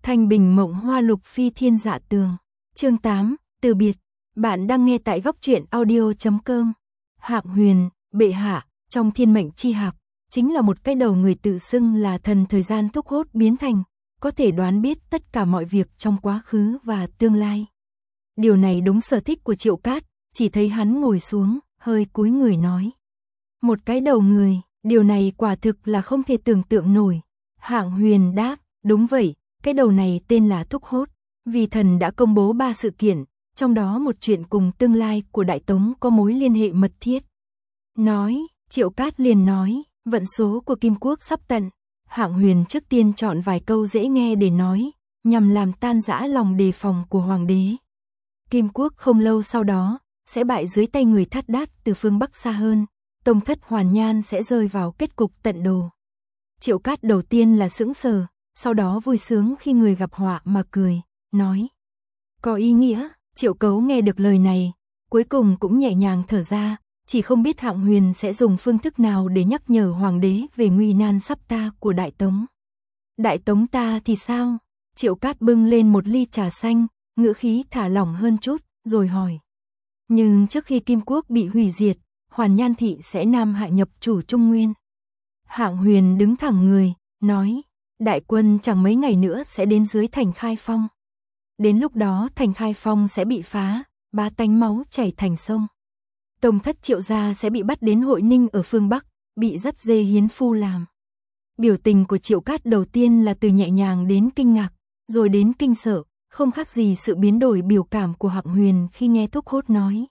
Thanh bình mộng hoa lục phi thiên dạ tường. Chương 8, từ biệt. Bạn đang nghe tại góc truyện audio.com. Hạng Huyền, bệ hạ, trong thiên mệnh chi hạp, chính là một cái đầu người tự xưng là thần thời gian thúc hốt biến thành, có thể đoán biết tất cả mọi việc trong quá khứ và tương lai. Điều này đúng sở thích của Triệu Cát, chỉ thấy hắn ngồi xuống, hơi cúi người nói. Một cái đầu người, điều này quả thực là không thể tưởng tượng nổi. Hạng Huyền đáp, đúng vậy, cái đầu này tên là Thúc Hốt, vì thần đã công bố 3 sự kiện, trong đó một chuyện cùng tương lai của Đại Tống có mối liên hệ mật thiết. Nói, Triệu Cát liền nói, vận số của Kim Quốc sắp tận. Hạng Huyền trước tiên chọn vài câu dễ nghe để nói, nhằm làm tan rã lòng đề phòng của Hoàng đế. Kim Quốc không lâu sau đó, sẽ bại dưới tay người Thát Đát từ phương Bắc xa hơn, tông thất Hoàn Nhan sẽ rơi vào kết cục tận đồ. Triệu Cát đầu tiên là sững sờ, sau đó vui sướng khi người gặp họa mà cười, nói. Có ý nghĩa, Triệu Cấu nghe được lời này, cuối cùng cũng nhẹ nhàng thở ra, chỉ không biết Hạng Huyền sẽ dùng phương thức nào để nhắc nhở Hoàng đế về nguy nan sắp ta của Đại Tống. Đại Tống ta thì sao? Triệu Cát bưng lên một ly trà xanh, ngữ khí thả lỏng hơn chút, rồi hỏi. Nhưng trước khi Kim Quốc bị hủy diệt, Hoàn Nhan thị sẽ nam hạ nhập chủ Trung Nguyên. Hạng Huyền đứng thẳng người, nói, đại quân chẳng mấy ngày nữa sẽ đến dưới thành Khai Phong. Đến lúc đó thành Khai Phong sẽ bị phá, bá tánh máu chảy thành sông. Tông thất Triệu gia sẽ bị bắt đến Hội Ninh ở phương Bắc, bị dắt dê hiến phu làm. Biểu tình của Triệu Cát đầu tiên là từ nhẹ nhàng đến kinh ngạc, rồi đến kinh sợ, không khác gì sự biến đổi biểu cảm của Hạng Huyền khi nghe Thúc Hốt nói.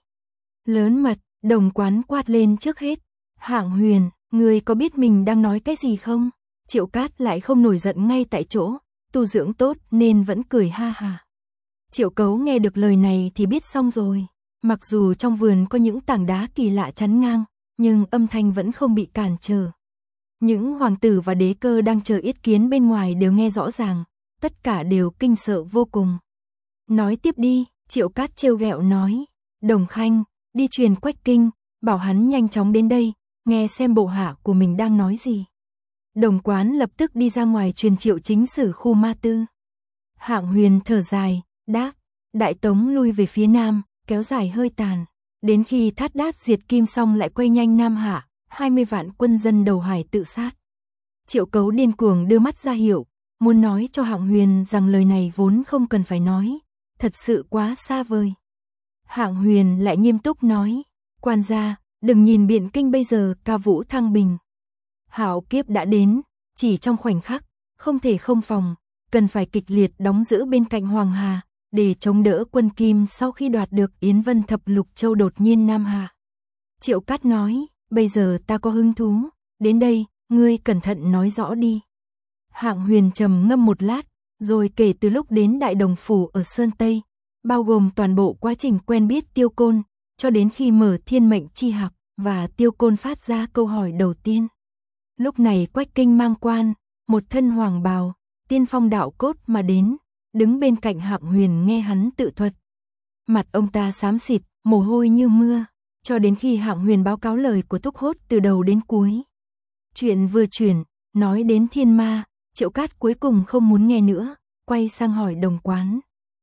Lớn mật, Đồng Quán quát lên trước hết. Hạng Huyền, ngươi có biết mình đang nói cái gì không? Triệu Cát lại không nổi giận ngay tại chỗ, tu dưỡng tốt nên vẫn cười ha ha. Triệu Cấu nghe được lời này thì biết xong rồi. Mặc dù trong vườn có những tảng đá kỳ lạ chắn ngang, nhưng âm thanh vẫn không bị cản trở. Những hoàng tử và đế cơ đang chờ yết kiến bên ngoài đều nghe rõ ràng, tất cả đều kinh sợ vô cùng. Nói tiếp đi, Triệu Cát trêu ghẹo nói. Đồng Khanh, đi truyền Quách Kinh, bảo hắn nhanh chóng đến đây, nghe xem bộ hạ của mình đang nói gì. Đồng Quán lập tức đi ra ngoài truyền Triệu Chính Sử khu Ma Tư. Hạng Huyền thở dài, đáp, Đại Tống lui về phía nam, kéo dài hơi tàn. Đến khi Thát Đát diệt Kim xong lại quay nhanh Nam Hạ, 20 vạn quân dân đầu hải tự sát. Triệu Cấu điên cuồng đưa mắt ra hiệu, muốn nói cho Hạng Huyền rằng lời này vốn không cần phải nói, thật sự quá xa vời. Hạng Huyền lại nghiêm túc nói, quan gia, đừng nhìn Biện Kinh bây giờ ca vũ thăng bình. Hạo kiếp đã đến, chỉ trong khoảnh khắc, không thể không phòng, cần phải kịch liệt đóng giữ bên cạnh Hoàng Hà, để chống đỡ quân Kim sau khi đoạt được Yến Vân Thập Lục Châu đột nhiên Nam Hà. Triệu Cát nói, bây giờ ta có hứng thú, đến đây, ngươi cẩn thận nói rõ đi. Hạng Huyền trầm ngâm một lát, rồi kể từ lúc đến Đại Đồng Phủ ở Sơn Tây, bao gồm toàn bộ quá trình quen biết Tiêu Côn, cho đến khi mở thiên mệnh chi hạp, và Tiêu Côn phát ra câu hỏi đầu tiên. Lúc này Quách Kinh mang quan, một thân hoàng bào, tiên phong đạo cốt mà đến, đứng bên cạnh Hạng Huyền nghe hắn tự thuật. Mặt ông ta xám xịt, mồ hôi như mưa, cho đến khi Hạng Huyền báo cáo lời của Thúc Hốt từ đầu đến cuối. Chuyện vừa chuyển, nói đến thiên ma, Triệu Cát cuối cùng không muốn nghe nữa, quay sang hỏi Đồng Quán.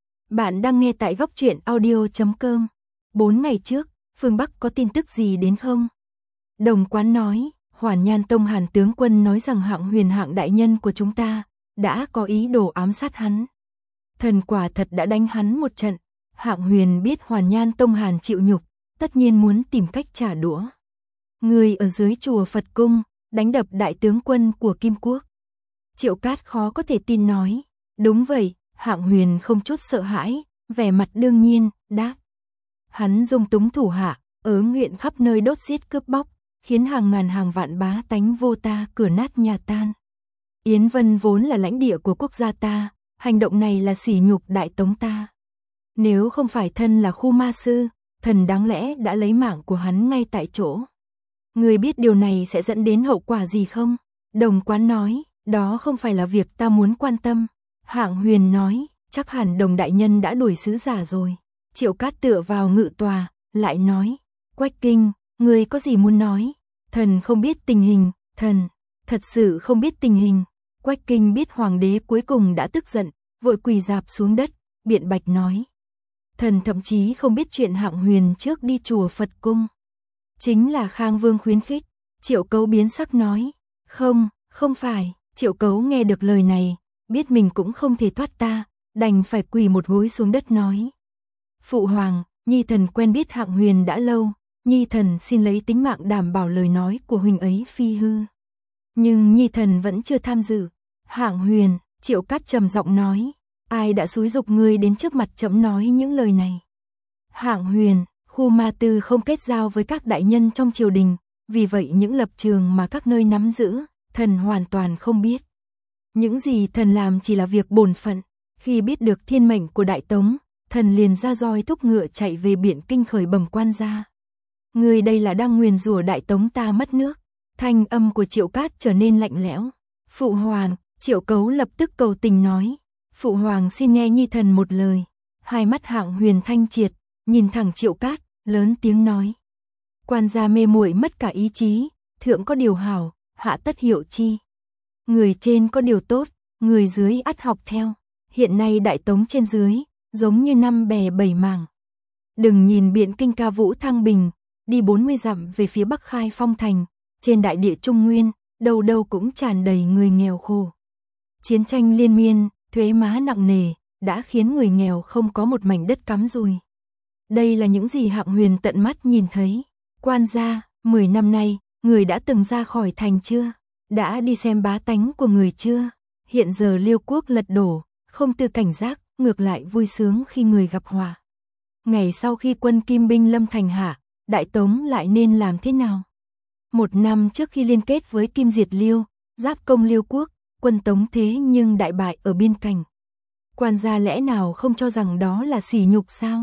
Bạn đang nghe tại góc truyện audio.com. 4 ngày trước, phương Bắc có tin tức gì đến không? Đồng Quán nói, Hoàn Nhan Tông Hàn tướng quân nói rằng Hạng Huyền Hạng đại nhân của chúng ta đã có ý đồ ám sát hắn. Thần quả thật đã đánh hắn một trận. Hạng Huyền biết Hoàn Nhan Tông Hàn chịu nhục, tất nhiên muốn tìm cách trả đũa. Người ở dưới chùa Phật Cung đánh đập đại tướng quân của Kim Quốc. Triệu Cát khó có thể tin nói, đúng vậy. Hạng Huyền không chút sợ hãi, vẻ mặt đương nhiên, đáp. Hắn dung túng thủ hạ, ở nguyện khắp nơi đốt giết cướp bóc, khiến hàng ngàn hàng vạn bá tánh vô ta cửa nát nhà tan. Yến Vân vốn là lãnh địa của quốc gia ta, hành động này là sỉ nhục Đại Tống ta. Nếu không phải thân là khu ma sư, thần đáng lẽ đã lấy mạng của hắn ngay tại chỗ. Người biết điều này sẽ dẫn đến hậu quả gì không? Đồng Quán nói, đó không phải là việc ta muốn quan tâm. Hạng Huyền nói, chắc hẳn Đồng đại nhân đã đuổi sứ giả rồi. Triệu Cát tựa vào ngự tòa, lại nói, Quách Kinh, người có gì muốn nói? Thần không biết tình hình, thần thật sự không biết tình hình. Quách Kinh biết Hoàng đế cuối cùng đã tức giận, vội quỳ rạp xuống đất, biện bạch nói. Thần thậm chí không biết chuyện Hạng Huyền trước đi chùa Phật cung. Chính là Khang Vương khuyến khích. Triệu Cấu biến sắc nói. Không phải. Triệu Cấu nghe được lời này, biết mình cũng không thể thoát ta, đành phải quỳ một gối xuống đất nói. Phụ hoàng, nhi thần quen biết Hạng Huyền đã lâu, nhi thần xin lấy tính mạng đảm bảo lời nói của huynh ấy phi hư. Nhưng nhi thần vẫn chưa tham dự. Hạng Huyền, Triệu Cát trầm giọng nói, ai đã xúi giục ngươi đến trước mặt trẫm nói những lời này? Hạng Huyền, Khu Ma Tư không kết giao với các đại nhân trong triều đình, vì vậy những lập trường mà các nơi nắm giữ, thần hoàn toàn không biết. Những gì thần làm chỉ là việc bổn phận. Khi biết được thiên mệnh của Đại Tống, thần liền ra roi thúc ngựa chạy về Biện Kinh khởi bẩm quan gia. Người đây là đang nguyền rủa Đại Tống ta mất nước. Thanh âm của Triệu Cát trở nên lạnh lẽo. Phụ hoàng, Triệu Cấu lập tức cầu tình nói. Phụ hoàng xin nghe nhi thần một lời. Hai mắt Hạng Huyền thanh triệt, nhìn thẳng Triệu Cát, lớn tiếng nói. Quan gia mê muội mất cả ý chí, thượng có điều hảo, hạ tất hiệu chi. Người trên có điều tốt, người dưới ắt học theo. Hiện nay Đại Tống trên dưới, giống như năm bè bảy mảng. Đừng nhìn Biện Kinh ca vũ thăng bình, đi 40 dặm về phía Bắc Khai Phong thành, trên đại địa Trung Nguyên, đâu đâu cũng tràn đầy người nghèo khổ. Chiến tranh liên miên, thuế má nặng nề, đã khiến người nghèo không có một mảnh đất cắm rùi. Đây là những gì Hạng Huyền tận mắt nhìn thấy. Quan gia, 10 năm nay, người đã từng ra khỏi thành chưa? Đã đi xem bá tánh của người chưa? Hiện giờ Liêu quốc lật đổ, không tư cảnh giác, ngược lại vui sướng khi người gặp họa. Ngày sau khi quân Kim binh lâm thành hạ, Đại Tống lại nên làm thế nào? 1 năm trước khi liên kết với Kim diệt Liêu, giáp công Liêu quốc, quân Tống thế nhưng đại bại ở biên cảnh. Quan gia lẽ nào không cho rằng đó là sỉ nhục sao?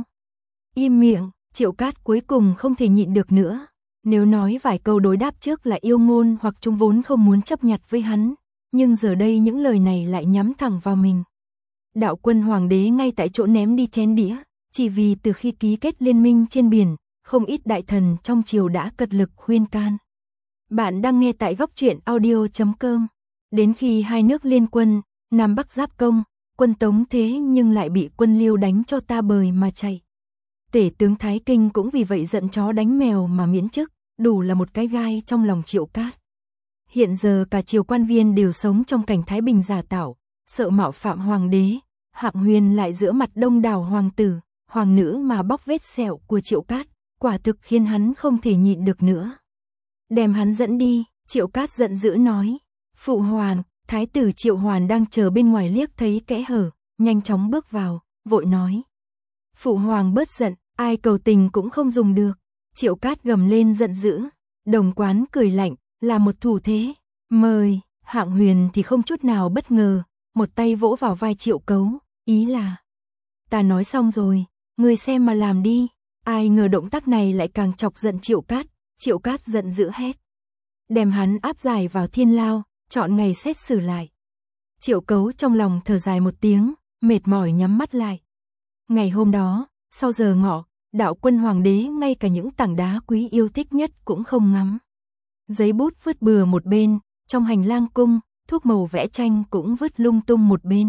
Im miệng, Triệu Cát cuối cùng không thể nhịn được nữa. Nếu nói vài câu đối đáp trước là yêu ngôn hoặc chúng vốn không muốn chấp nhặt với hắn, nhưng giờ đây những lời này lại nhắm thẳng vào mình. Đạo quân hoàng đế ngay tại chỗ ném đi chén đĩa, chỉ vì từ khi ký kết liên minh trên biển, không ít đại thần trong triều đã cật lực khuyên can. Bạn đang nghe tại góc truyện audio.com. Đến khi hai nước liên quân, Nam Bắc giáp công, quân Tống thế nhưng lại bị quân Liêu đánh cho ta bời mà chạy. Tể tướng Thái Kinh cũng vì vậy giận chó đánh mèo mà miễn chức, đủ là một cái gai trong lòng Triệu Cát. Hiện giờ cả triều quan viên đều sống trong cảnh thái bình giả tạo, sợ mạo phạm hoàng đế, Hạng Huyền lại giữa mặt đông đảo hoàng tử, hoàng nữ mà bóc vết sẹo của Triệu Cát, quả thực khiến hắn không thể nhịn được nữa. Đem hắn dẫn đi, Triệu Cát giận dữ nói. Phụ hoàng, thái tử Triệu Hoàn đang chờ bên ngoài liếc thấy kẽ hở, nhanh chóng bước vào, vội nói. Phụ hoàng bớt giận, ai cầu tình cũng không dùng được. Triệu Cát gầm lên giận dữ. Đồng Quán cười lạnh, là một thủ thế. Mời, Hạng Huyền thì không chút nào bất ngờ, một tay vỗ vào vai Triệu Cấu, ý là. Ta nói xong rồi, ngươi xem mà làm đi. Ai ngờ động tác này lại càng chọc giận Triệu Cát. Triệu Cát giận dữ hét. Đem hắn áp giải vào thiên lao, chọn ngày xét xử lại. Triệu Cấu trong lòng thở dài một tiếng, mệt mỏi nhắm mắt lại. Ngày hôm đó, sau giờ ngọ, đạo quân hoàng đế ngay cả những tảng đá quý yêu thích nhất cũng không ngắm. Giấy bút vứt bừa một bên, trong hành lang cung, thuốc màu vẽ tranh cũng vứt lung tung một bên.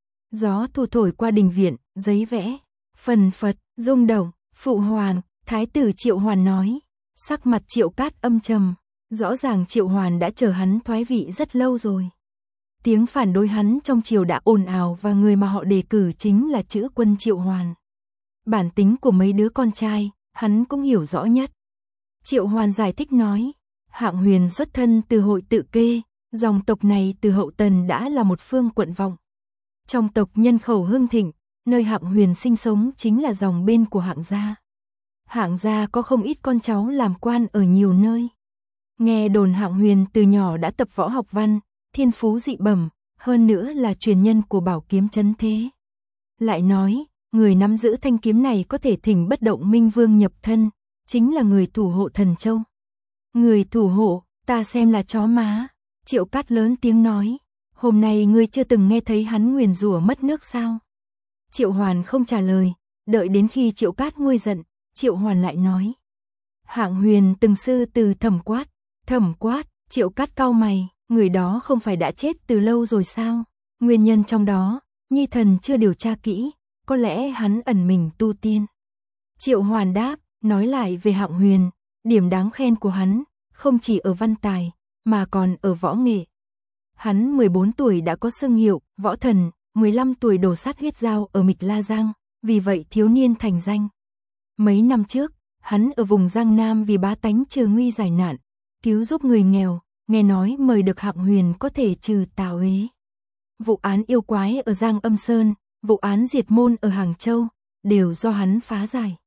Gió thu thổi qua đình viện, giấy vẽ, phần phật, rung động. Phụ hoàng, thái tử Triệu Hoàn nói. Sắc mặt Triệu Cát âm trầm, rõ ràng Triệu Hoàn đã chờ hắn thoái vị rất lâu rồi. Tiếng phản đối hắn trong triều đã ồn ào và người mà họ đề cử chính là chữ quân Triệu Hoàn. Bản tính của mấy đứa con trai, hắn cũng hiểu rõ nhất. Triệu Hoàn giải thích nói, Hạng Huyền xuất thân từ Hội Tự Kê, dòng tộc này từ hậu Tần đã là một phương quận vọng. Trong tộc nhân khẩu hưng thịnh, nơi Hạng Huyền sinh sống chính là dòng bên của Hạng gia. Hạng gia có không ít con cháu làm quan ở nhiều nơi. Nghe đồn Hạng Huyền từ nhỏ đã tập võ học văn, thiên phú dị bẩm, hơn nữa là truyền nhân của bảo kiếm trấn thế. Lại nói, người nắm giữ thanh kiếm này có thể thỉnh bất động minh vương nhập thân, chính là người thủ hộ Thần Châu. Người thủ hộ, ta xem là chó má. Triệu Cát lớn tiếng nói, hôm nay ngươi chưa từng nghe thấy hắn nguyền rủa mất nước sao? Triệu Hoàn không trả lời, đợi đến khi Triệu Cát nguôi giận, Triệu Hoàn lại nói. Hạng Huyền từng sư từ Thẩm Quát, Triệu Cát cau mày, người đó không phải đã chết từ lâu rồi sao? Nguyên nhân trong đó, Nhi thần chưa điều tra kỹ, có lẽ hắn ẩn mình tu tiên. Triệu Hoàn đáp, nói lại về Hạng Huyền, điểm đáng khen của hắn, không chỉ ở văn tài, mà còn ở võ nghệ. Hắn 14 tuổi đã có xưng hiệu, võ thần, 15 tuổi đổ sát huyết dao ở Mịch La Giang, vì vậy thiếu niên thành danh. Mấy năm trước, hắn ở vùng Giang Nam vì bá tánh trừ nguy giải nạn, cứu giúp người nghèo, nghe nói mời được Hạng Huyền có thể trừ tà uế. Vụ án yêu quái ở Giang Âm Sơn, vụ án diệt môn ở Hàng Châu, đều do hắn phá giải.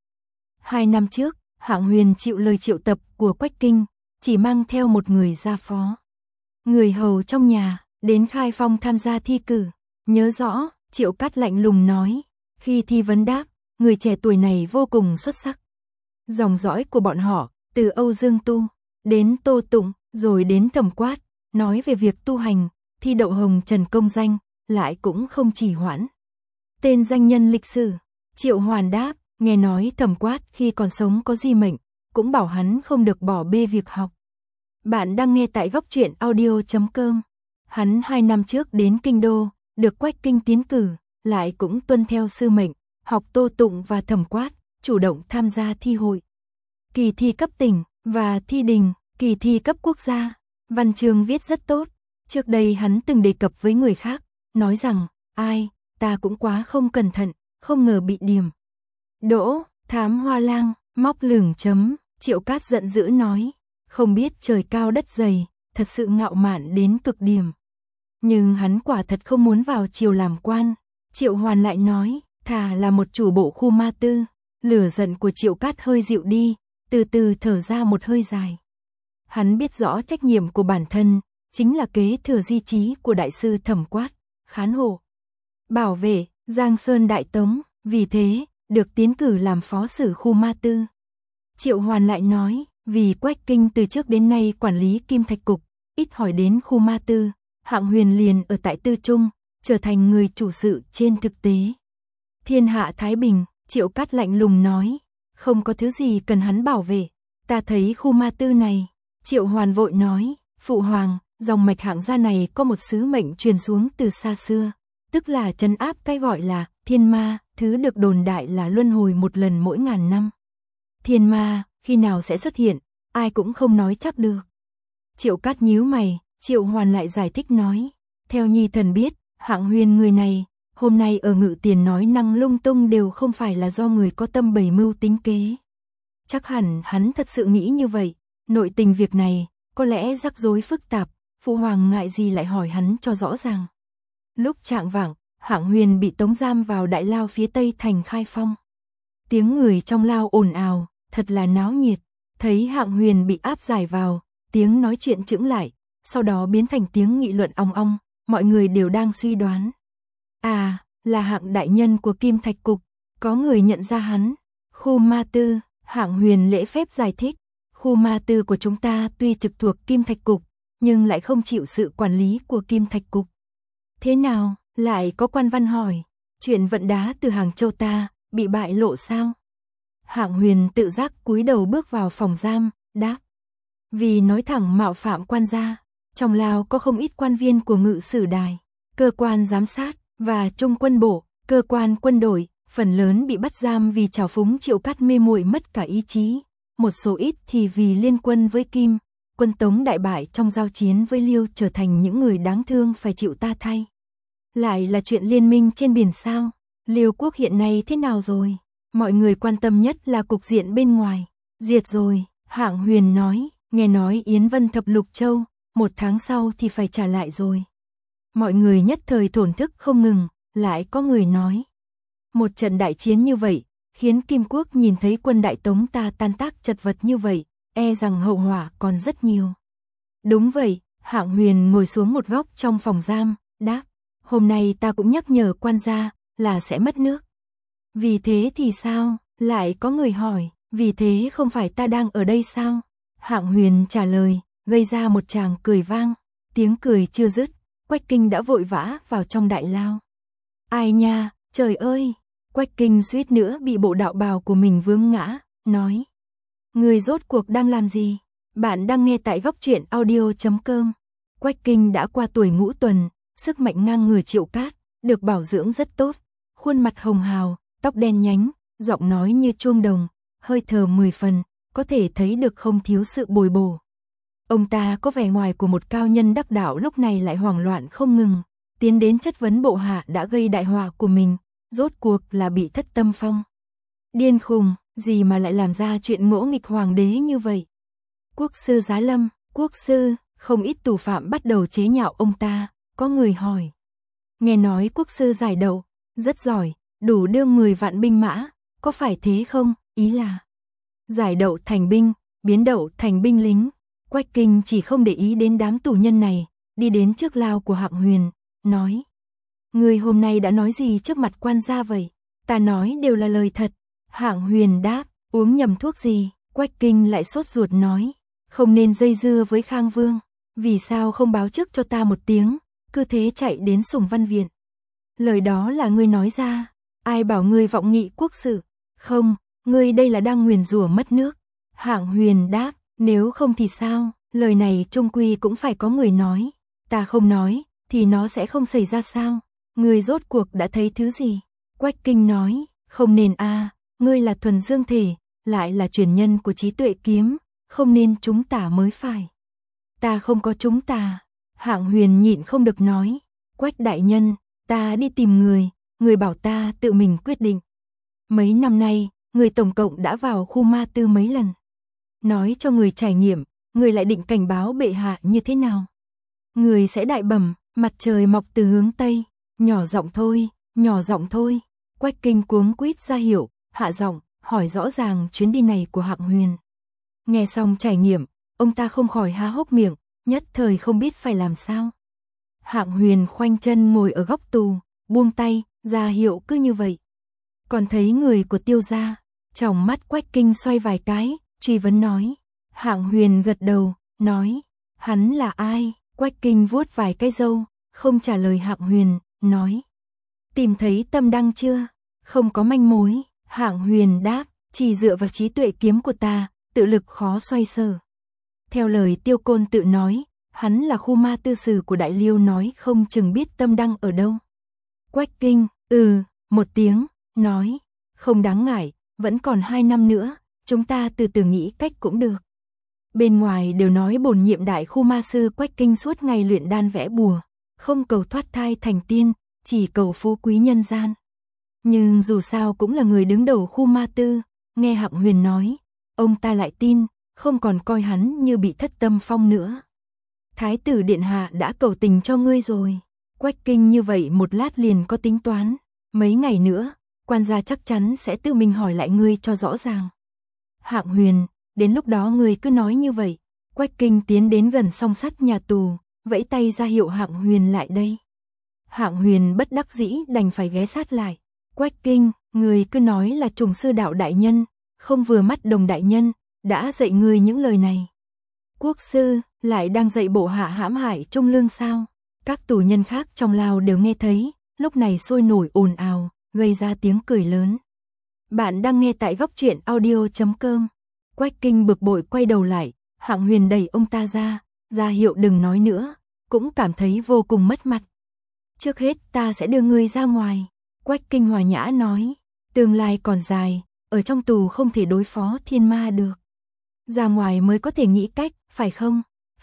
2 năm trước, Hạng Huyền chịu lời triệu tập của Quách Kinh, chỉ mang theo một người ra phó. Người hầu trong nhà, đến Khai Phong tham gia thi cử. Nhớ rõ, Triệu Cát lạnh lùng nói, khi thi vấn đáp, người trẻ tuổi này vô cùng xuất sắc. Dòng dõi của bọn họ, từ Âu Dương Tu, đến Tô Tụng, rồi đến Thẩm Quát, nói về việc tu hành, thi đậu hồng trần công danh, lại cũng không trì hoãn. Tên danh nhân lịch sử, Triệu Hoàn đáp, nghe nói Thẩm Quát khi còn sống có di mệnh, cũng bảo hắn không được bỏ bê việc học. Bạn đang nghe tại góc truyện audio.com. Hắn 2 năm trước đến Kinh Đô, được Quách Kinh tiến cử, lại cũng tuân theo sư mệnh, học Tô Tụng và Thẩm Quát, chủ động tham gia thi hội. Kỳ thi cấp tỉnh và thi đình, kỳ thi cấp quốc gia, văn chương viết rất tốt. Trước đây hắn từng đề cập với người khác, nói rằng, ai, ta cũng quá không cẩn thận, không ngờ bị điểm. Đỗ, thám hoa lang, móc lửng chấm, Triệu Cát giận dữ nói, không biết trời cao đất dày, thật sự ngạo mạn đến cực điểm. Nhưng hắn quả thật không muốn vào triều làm quan. Triệu Hoàn lại nói, thà là một chủ bộ khu ma tư. Lửa giận của Triệu Cát hơi dịu đi, từ từ thở ra một hơi dài. Hắn biết rõ trách nhiệm của bản thân, chính là kế thừa di chí của đại sư Thẩm Quát, khán hộ, bảo vệ Giang Sơn Đại Tống, vì thế, được tiến cử làm phó sử khu ma tư. Triệu Hoàn lại nói, vì Quách Kinh từ trước đến nay quản lý Kim Thạch Cục, ít hỏi đến khu ma tư, Hạng Huyền liền ở tại tư trung, trở thành người chủ sự trên thực tế. Thiên hạ thái bình, Triệu Cát lạnh lùng nói, không có thứ gì cần hắn bảo vệ, ta thấy khu ma tư này. Triệu Hoàn vội nói, phụ hoàng, dòng mạch Hạng gia này có một sứ mệnh truyền xuống từ xa xưa, tức là trấn áp cái gọi là thiên ma, thứ được đồn đại là luân hồi một lần mỗi ngàn năm. Thiên ma, khi nào sẽ xuất hiện, ai cũng không nói chắc được. Triệu Cát nhíu mày, Triệu Hoàn lại giải thích nói, theo nhi thần biết, Hạng Huyền người này, hôm nay ở Ngự Tiền nói năng lung tung đều không phải là do người có tâm bày mưu tính kế. Chắc hẳn hắn thật sự nghĩ như vậy, nội tình việc này, có lẽ rắc rối phức tạp, phụ hoàng ngại gì lại hỏi hắn cho rõ ràng. Lúc chạng vạng, Hạng Huyền bị tống giam vào đại lao phía tây thành Khai Phong. Tiếng người trong lao ồn ào, thật là náo nhiệt, thấy Hạng Huyền bị áp giải vào, tiếng nói chuyện chững lại, sau đó biến thành tiếng nghị luận ong ong, mọi người đều đang suy đoán. À, là Hạng đại nhân của Kim Thạch Cục, có người nhận ra hắn. Khu ma tư, Hạng Huyền lễ phép giải thích, khu ma tư của chúng ta tuy trực thuộc Kim Thạch Cục, nhưng lại không chịu sự quản lý của Kim Thạch Cục. Thế nào, lại có quan văn hỏi, chuyện vận đá từ Hàng Châu ta, bị bại lộ sao? Hạng Huyền tự giác cúi đầu bước vào phòng giam, đáp. Vì nói thẳng mạo phạm quan gia, trong lao có không ít quan viên của Ngự Sử Đài, cơ quan giám sát, và Trung Quân Bộ, cơ quan quân đội, phần lớn bị bắt giam vì trào phúng Triệu Cát mê muội mất cả ý chí, một số ít thì vì liên quân với Kim, quân Tống đại bại trong giao chiến với Liêu trở thành những người đáng thương phải chịu ta thay. Lại là chuyện liên minh trên biển sao? Liêu quốc hiện nay thế nào rồi? Mọi người quan tâm nhất là cục diện bên ngoài. Diệt rồi, Hạng Huyền nói, nghe nói Yến Vân thập lục châu, 1 tháng sau thì phải trả lại rồi. Mọi người nhất thời thổn thức không ngừng, lại có người nói. Một trận đại chiến như vậy, khiến Kim Quốc nhìn thấy quân Đại Tống ta tan tác chật vật như vậy, e rằng hậu họa còn rất nhiều. Đúng vậy, Hạng Huyền ngồi xuống một góc trong phòng giam, đáp, hôm nay ta cũng nhắc nhở quan gia, là sẽ mất nước. Vì thế thì sao? Lại có người hỏi, vì thế không phải ta đang ở đây sao? Hạng Huyền trả lời, gây ra một tràng cười vang, tiếng cười chưa dứt, Quách Kinh đã vội vã vào trong đại lao. Ai nha, trời ơi! Quách Kinh suýt nữa bị bộ đạo bào của mình vướng ngã, nói. Người rốt cuộc đang làm gì? Bạn đang nghe tại góc truyện audio.com. Quách Kinh đã qua tuổi ngũ tuần, sức mạnh ngang người Triệu Cát, được bảo dưỡng rất tốt, khuôn mặt hồng hào, tóc đen nhánh, giọng nói như chuông đồng, hơi thở 10 phần, có thể thấy được không thiếu sự bồi bổ. Ông ta có vẻ ngoài của một cao nhân đắc đạo, lúc này lại hoảng loạn không ngừng, tiến đến chất vấn bộ hạ đã gây đại họa của mình, rốt cuộc là bị Thất Tâm Phong điên khùng, gì mà lại làm ra chuyện ngỗ nghịch hoàng đế như vậy. Quốc sư giá lâm, quốc sư, không ít tù phạm bắt đầu chế nhạo ông ta, có người hỏi. Nghe nói quốc sư giải đậu, rất giỏi, đủ đương 10 vạn binh mã, có phải thế không, ý là giải đậu thành binh, biến đậu thành binh lính. Quách Kinh chỉ không để ý đến đám tù nhân này, đi đến trước lao của Hạng Huyền, nói. Người hôm nay đã nói gì trước mặt quan gia vậy? Ta nói đều là lời thật. Hạng Huyền đáp, uống nhầm thuốc gì? Quách Kinh lại sốt ruột nói, không nên dây dưa với Khang Vương, vì sao không báo trước cho ta một tiếng, cứ thế chạy đến Sùng Văn Viện. Lời đó là ngươi nói ra, ai bảo ngươi vọng nghị quốc sự? Không, ngươi đây là đang nguyền rủa mất nước. Hạng Huyền đáp, nếu không thì sao, lời này chung quy cũng phải có người nói, ta không nói, thì nó sẽ không xảy ra sao? Ngươi rốt cuộc đã thấy thứ gì? Quách Kinh nói, không nên ngươi là thuần dương thể, lại là truyền nhân của trí tuệ kiếm, không nên chúng ta mới phải. Ta không có chúng ta. Hạng Huyền nhịn không được nói, Quách đại nhân, ta đi tìm người bảo ta tự mình quyết định. Mấy năm nay, người tổng cộng đã vào khu ma tư mấy lần. Nói cho người trải nghiệm, người lại định cảnh báo bệ hạ như thế nào? Người sẽ đại bẩm, mặt trời mọc từ hướng Tây, nhỏ giọng thôi. Quách Kinh cuống quýt ra hiệu, hạ giọng, hỏi rõ ràng chuyến đi này của Hạng Huyền. Nghe xong trải nghiệm, ông ta không khỏi há hốc miệng, nhất thời không biết phải làm sao. Hạng Huyền khoanh chân ngồi ở góc tù, buông tay, ra hiệu cứ như vậy. Còn thấy người của Tiêu gia, tròng mắt Quách Kinh xoay vài cái, truy vấn nói. Hạng Huyền gật đầu, nói, hắn là ai? Quách Kinh vuốt vài cái râu, không trả lời Hạng Huyền, nói. Tìm thấy tâm đăng chưa? Không có manh mối. Hạng Huyền đáp, chỉ dựa vào trí tuệ kiếm của ta, tự lực khó xoay sở. Theo lời Tiêu Côn tự nói, hắn là khu ma tư sử của Đại Liêu, nói không chừng biết tâm đăng ở đâu. Quách Kinh, một tiếng, nói, không đáng ngại, vẫn còn 2 năm nữa, chúng ta từ từ nghĩ cách cũng được. Bên ngoài đều nói bổn nhiệm đại khu ma sư Quách Kinh suốt ngày luyện đan vẽ bùa, không cầu thoát thai thành tiên, chỉ cầu phú quý nhân gian. Nhưng dù sao cũng là người đứng đầu khu ma tư, nghe Hạng Huyền nói, ông ta lại tin, không còn coi hắn như bị Thất Tâm Phong nữa. Thái tử điện hạ đã cầu tình cho ngươi rồi. Quách Kinh như vậy một lát liền có tính toán, mấy ngày nữa, quan gia chắc chắn sẽ tự mình hỏi lại ngươi cho rõ ràng. Hạng Huyền, đến lúc đó ngươi cứ nói như vậy. Quách Kinh tiến đến gần song sắt nhà tù, vẫy tay ra hiệu Hạng Huyền lại đây. Hạng Huyền bất đắc dĩ đành phải ghé sát lại. Quách Kinh, ngươi cứ nói là Trùng sư đạo đại nhân, không vừa mắt Đồng đại nhân, đã dạy ngươi những lời này. Quốc sư, lại đang dạy bộ hạ hãm hại Trung Lương sao? Các tù nhân khác trong lao đều nghe thấy, lúc này sôi nổi ồn ào, gây ra tiếng cười lớn. Bạn đang nghe tại góc truyện audio.com. Quách Kinh bực bội quay đầu lại, Hạng Huyền đẩy ông ta ra hiệu đừng nói nữa, cũng cảm thấy vô cùng mất mặt. Trước hết ta sẽ đưa ngươi ra ngoài. Quách Kinh hòa nhã nói, tương lai còn dài, ở trong tù không thể đối phó thiên ma được. Ra ngoài mới có thể nghĩ cách, phải không?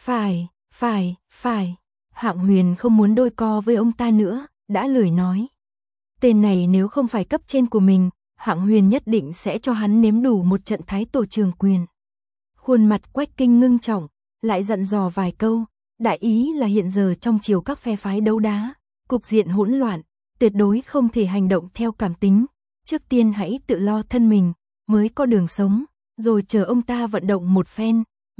Phải. Hạng Huyền không muốn đôi co với ông ta nữa, đã lười nói. Tên này nếu không phải cấp trên của mình, Hạng Huyền nhất định sẽ cho hắn nếm đủ một trận thái tổ trường quyền. Khuôn mặt Quách Kinh ngưng trọng, lại dặn dò vài câu, đại ý là hiện giờ trong triều các phe phái đấu đá, cục diện hỗn loạn, tuyệt đối không thể hành động theo cảm tính, trước tiên hãy tự lo thân mình, mới có đường sống, rồi chờ ông ta vận động một phen.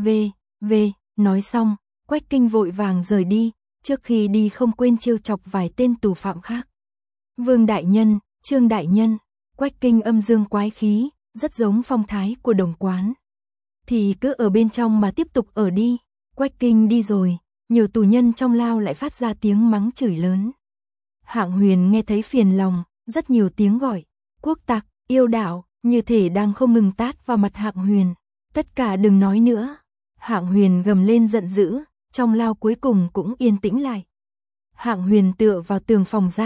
Nói xong, Quách Kinh vội vàng rời đi, trước khi đi không quên trêu chọc vài tên tù phạm khác. Vương đại nhân, Trương đại nhân. Quách Kinh âm dương quái khí, rất giống phong thái của đồng quán. Thì cứ ở bên trong mà tiếp tục ở đi. Quách Kinh đi rồi, nhiều tù nhân trong lao lại phát ra tiếng mắng chửi lớn. Hạng Huyền nghe thấy phiền lòng, rất nhiều tiếng gọi, quốc tặc, yêu đạo, như thể đang không ngừng tát vào mặt Hạng Huyền. Tất cả đừng nói nữa. Hạng Huyền gầm lên giận dữ, trong lao cuối cùng cũng yên tĩnh lại. Hạng Huyền tựa vào tường phòng giam,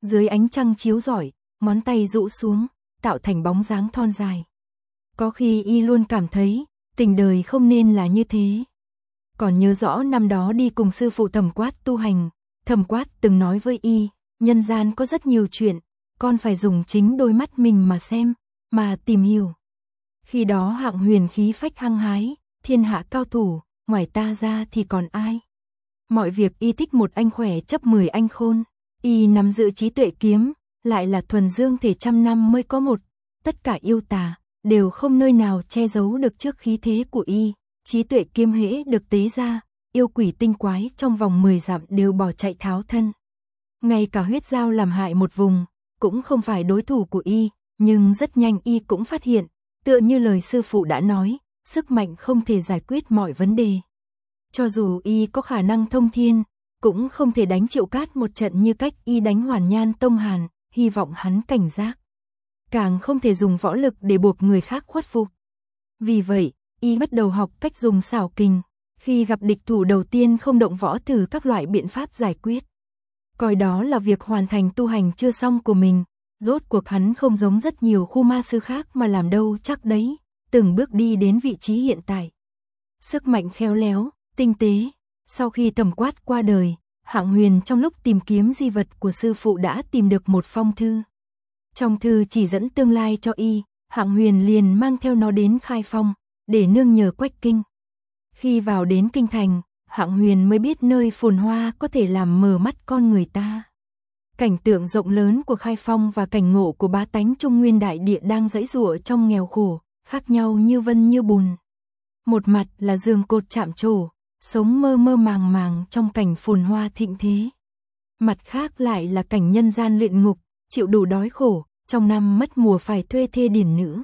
Dưới ánh trăng chiếu rọi, ngón tay rũ xuống, tạo thành bóng dáng thon dài. Có khi y luôn cảm thấy, tình đời không nên là như thế. Còn nhớ rõ năm đó đi cùng sư phụ Thẩm Quát tu hành, Thẩm Quát từng nói với y, nhân gian có rất nhiều chuyện, con phải dùng chính đôi mắt mình mà xem, mà tìm hiểu. Khi đó Hạng Huyền khí phách hăng hái, thiên hạ cao thủ, ngoài ta ra thì còn ai. Mọi việc y thích một anh khỏe chấp 10 anh khôn, y nắm giữ trí tuệ kiếm, lại là thuần dương thể trăm năm mới có một, tất cả yêu tà, đều không nơi nào che giấu được trước khí thế của y, trí tuệ kiếm hễ được tế ra, yêu quỷ tinh quái trong vòng 10 dặm đều bỏ chạy tháo thân. Ngay cả huyết dao làm hại một vùng, cũng không phải đối thủ của y, nhưng rất nhanh y cũng phát hiện, tựa như lời sư phụ đã nói, sức mạnh không thể giải quyết mọi vấn đề. Cho dù y có khả năng thông thiên, cũng không thể đánh Triệu Cát một trận như cách y đánh Hoàn Nhan Tông Hàn, hy vọng hắn cảnh giác. Càng không thể dùng võ lực để buộc người khác khuất phục. Vì vậy, y bắt đầu học cách dùng xảo kình, khi gặp địch thủ đầu tiên không động võ thử các loại biện pháp giải quyết. Coi đó là việc hoàn thành tu hành chưa xong của mình, rốt cuộc hắn không giống rất nhiều khu ma sư khác mà làm đâu chắc đấy, từng bước đi đến vị trí hiện tại. Sức mạnh khéo léo, tinh tế, sau khi Thẩm Quát qua đời, Hạng Huyền trong lúc tìm kiếm di vật của sư phụ đã tìm được một phong thư. Trong thư chỉ dẫn tương lai cho y, Hạng Huyền liền mang theo nó đến Khai Phong, để nương nhờ Quách Kinh. Khi vào đến kinh thành, Hạng Huyền mới biết nơi phồn hoa có thể làm mờ mắt con người ta. Cảnh tượng rộng lớn của Khai Phong và cảnh ngộ của bá tánh Trung Nguyên đại địa đang giãy giụa trong nghèo khổ, khác nhau như vân như bùn. Một mặt là giường cột chạm trổ, sống mơ mơ màng màng trong cảnh phồn hoa thịnh thế. Mặt khác lại là cảnh nhân gian luyện ngục, chịu đủ đói khổ, trong năm mất mùa phải thuê thê điển nữ.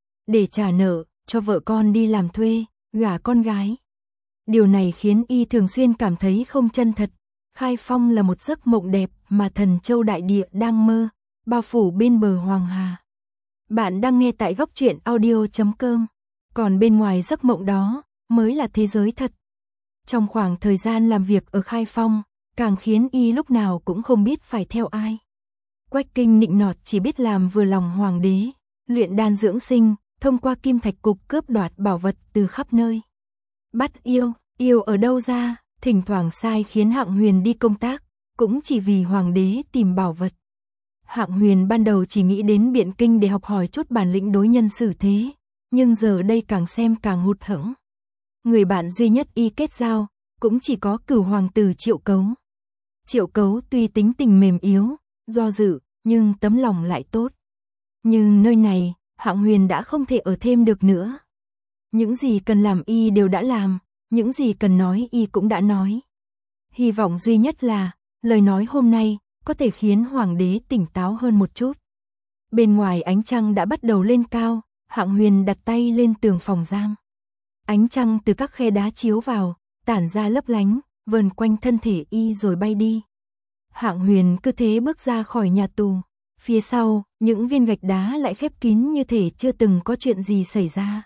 Để trả nợ, cho vợ con đi làm thuê, gả con gái. Điều này khiến y thường xuyên cảm thấy không chân thật. Khai Phong là một giấc mộng đẹp mà thần châu đại địa đang mơ, bao phủ bên bờ Hoàng Hà. Bạn đang nghe tại góc truyện audio.com. Còn bên ngoài giấc mộng đó, mới là thế giới thật. Trong khoảng thời gian làm việc ở Khai Phong, càng khiến y lúc nào cũng không biết phải theo ai. Quách Kinh nịnh nọt chỉ biết làm vừa lòng hoàng đế, luyện đan dưỡng sinh, thông qua kim thạch cục cướp đoạt bảo vật từ khắp nơi. Bắt yêu ở đâu ra, thỉnh thoảng sai khiến Hạng Huyền đi công tác, cũng chỉ vì hoàng đế tìm bảo vật. Hạng Huyền ban đầu chỉ nghĩ đến Biện Kinh để học hỏi chút bản lĩnh đối nhân xử thế, nhưng giờ đây càng xem càng hụt hẫng. Người bạn duy nhất y kết giao, cũng chỉ có Cửu hoàng tử Triệu Cấu. Triệu Cấu tuy tính tình mềm yếu, do dự, nhưng tấm lòng lại tốt. Nhưng nơi này, Hạng Huyền đã không thể ở thêm được nữa. Những gì cần làm y đều đã làm, những gì cần nói y cũng đã nói. Hy vọng duy nhất là, lời nói hôm nay, có thể khiến hoàng đế tỉnh táo hơn một chút. Bên ngoài ánh trăng đã bắt đầu lên cao, Hạng Huyền đặt tay lên tường phòng giam. Ánh trăng từ các khe đá chiếu vào, tản ra lấp lánh, vờn quanh thân thể y rồi bay đi. Hạng Huyền cứ thế bước ra khỏi nhà tù. Phía sau, những viên gạch đá lại khép kín như thể chưa từng có chuyện gì xảy ra.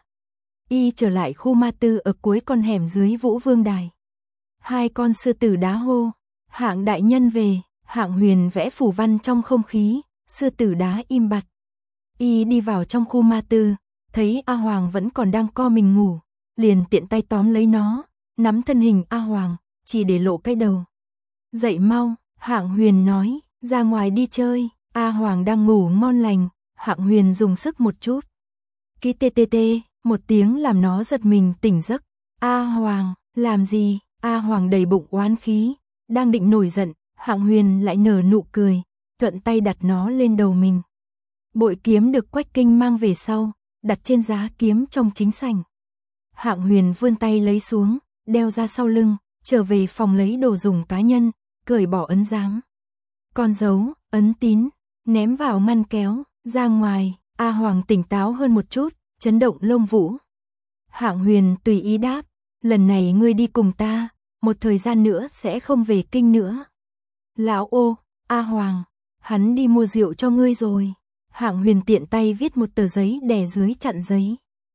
Y trở lại khu ma tư ở cuối con hẻm dưới Vũ Vương Đài. Hai con sư tử đá hô, Hạng đại nhân về. Hạng Huyền vẽ phù văn trong không khí, sư tử đá im bặt. Y đi vào trong khu ma tư, thấy A Hoàng vẫn còn đang co mình ngủ, liền tiện tay tóm lấy nó, nắm thân hình A Hoàng, chỉ để lộ cái đầu. Dậy mau, Hạng Huyền nói, ra ngoài đi chơi. A Hoàng đang ngủ ngon lành, Hạng Huyền dùng sức một chút. Kí tê tê tê, một tiếng làm nó giật mình tỉnh giấc. A Hoàng, làm gì? A Hoàng đầy bụng oán khí, đang định nổi giận, Hạng Huyền lại nở nụ cười, thuận tay đặt nó lên đầu mình. Bội kiếm được Quách Kinh mang về sau, đặt trên giá kiếm trong chính sảnh. Hạng Huyền vươn tay lấy xuống, đeo ra sau lưng, trở về phòng lấy đồ dùng cá nhân, cởi bỏ ấn giám. Con dấu, ấn tín, ném vào ngăn kéo, ra ngoài. A Hoàng tỉnh táo hơn một chút, chấn động lông vũ. Hạng Huyền tùy ý đáp, lần này ngươi đi cùng ta, một thời gian nữa sẽ không về kinh nữa. Lão ô, A Hoàng, hắn đi mua rượu cho ngươi rồi. Hạng Huyền tiện tay viết một tờ giấy đè dưới chặn giấy.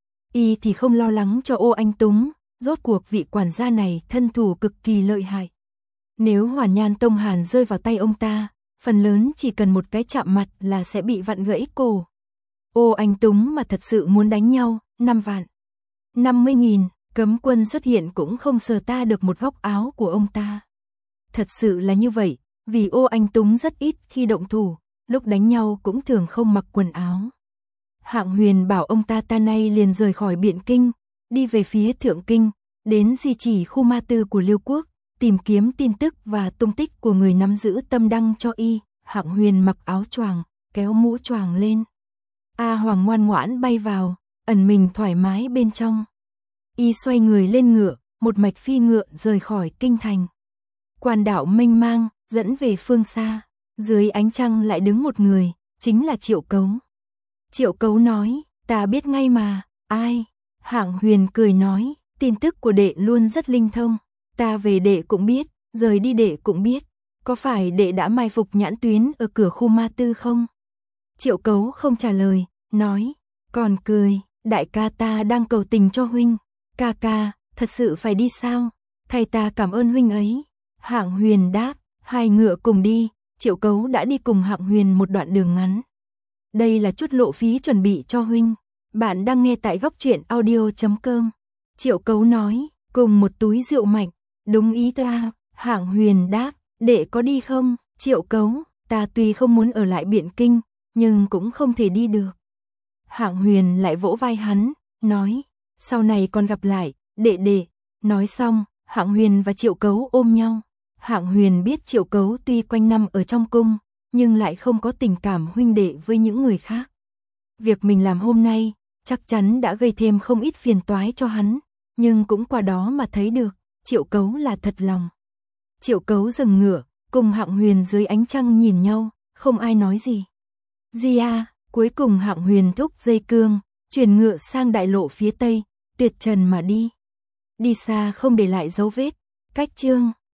Y thì không lo lắng cho Ô Anh Túng, rốt cuộc vị quản gia này thân thủ cực kỳ lợi hại. Nếu Hoàn Nhan Tông Hàn rơi vào tay ông ta, phần lớn chỉ cần một cái chạm mặt là sẽ bị vặn gãy cổ. Ô Anh Túng mà thật sự muốn đánh nhau, 5 vạn. 50.000, cấm quân xuất hiện cũng không sờ ta được một góc áo của ông ta. Thật sự là như vậy, vì Ô Anh Túng rất ít khi động thủ, lúc đánh nhau cũng thường không mặc quần áo. Hạng Huyền bảo ông ta nay liền rời khỏi Biện Kinh, đi về phía Thượng Kinh, đến di chỉ khu ma tư của Liêu Quốc, tìm kiếm tin tức và tung tích của người nắm giữ tâm đăng cho y. Hạng Huyền mặc áo choàng, kéo mũ choàng lên. A Hoàng ngoan ngoãn bay vào, ẩn mình thoải mái bên trong. Y xoay người lên ngựa, một mạch phi ngựa rời khỏi kinh thành. Quan đạo mênh mang, dẫn về phương xa, dưới ánh trăng lại đứng một người, chính là Triệu Cấu. Triệu Cấu nói, ta biết ngay mà, ai? Hạng Huyền cười nói, tin tức của đệ luôn rất linh thông, ta về đệ cũng biết, rời đi đệ cũng biết, có phải đệ đã mai phục nhãn tuyến ở cửa khu ma tư không? Triệu Cấu không trả lời, nói, còn cười, đại ca ta đang cầu tình cho huynh, ca ca, thật sự phải đi sao? Thầy ta cảm ơn huynh ấy. Hạng Huyền đáp, hai ngựa cùng đi. Triệu Cấu đã đi cùng Hạng Huyền một đoạn đường ngắn. Đây là chút lộ phí chuẩn bị cho huynh. Bạn đang nghe tại góc truyện audio.com. Triệu Cấu nói, cùng một túi rượu mạnh. Đúng ý ta. Hạng Huyền đáp, đệ có đi không? Triệu Cấu, ta tuy không muốn ở lại Biện Kinh, nhưng cũng không thể đi được. Hạng Huyền lại vỗ vai hắn, nói, sau này còn gặp lại, đệ đệ. Nói xong, Hạng Huyền và Triệu Cấu ôm nhau. Hạng Huyền biết Triệu Cấu tuy quanh năm ở trong cung, nhưng lại không có tình cảm huynh đệ với những người khác. Việc mình làm hôm nay, chắc chắn đã gây thêm không ít phiền toái cho hắn, nhưng cũng qua đó mà thấy được, Triệu Cấu là thật lòng. Triệu Cấu dừng ngựa, cùng Hạng Huyền dưới ánh trăng nhìn nhau, không ai nói gì. Cuối cùng Hạng Huyền thúc dây cương, chuyển ngựa sang đại lộ phía tây, tuyệt trần mà đi. Đi xa không để lại dấu vết. Cách chương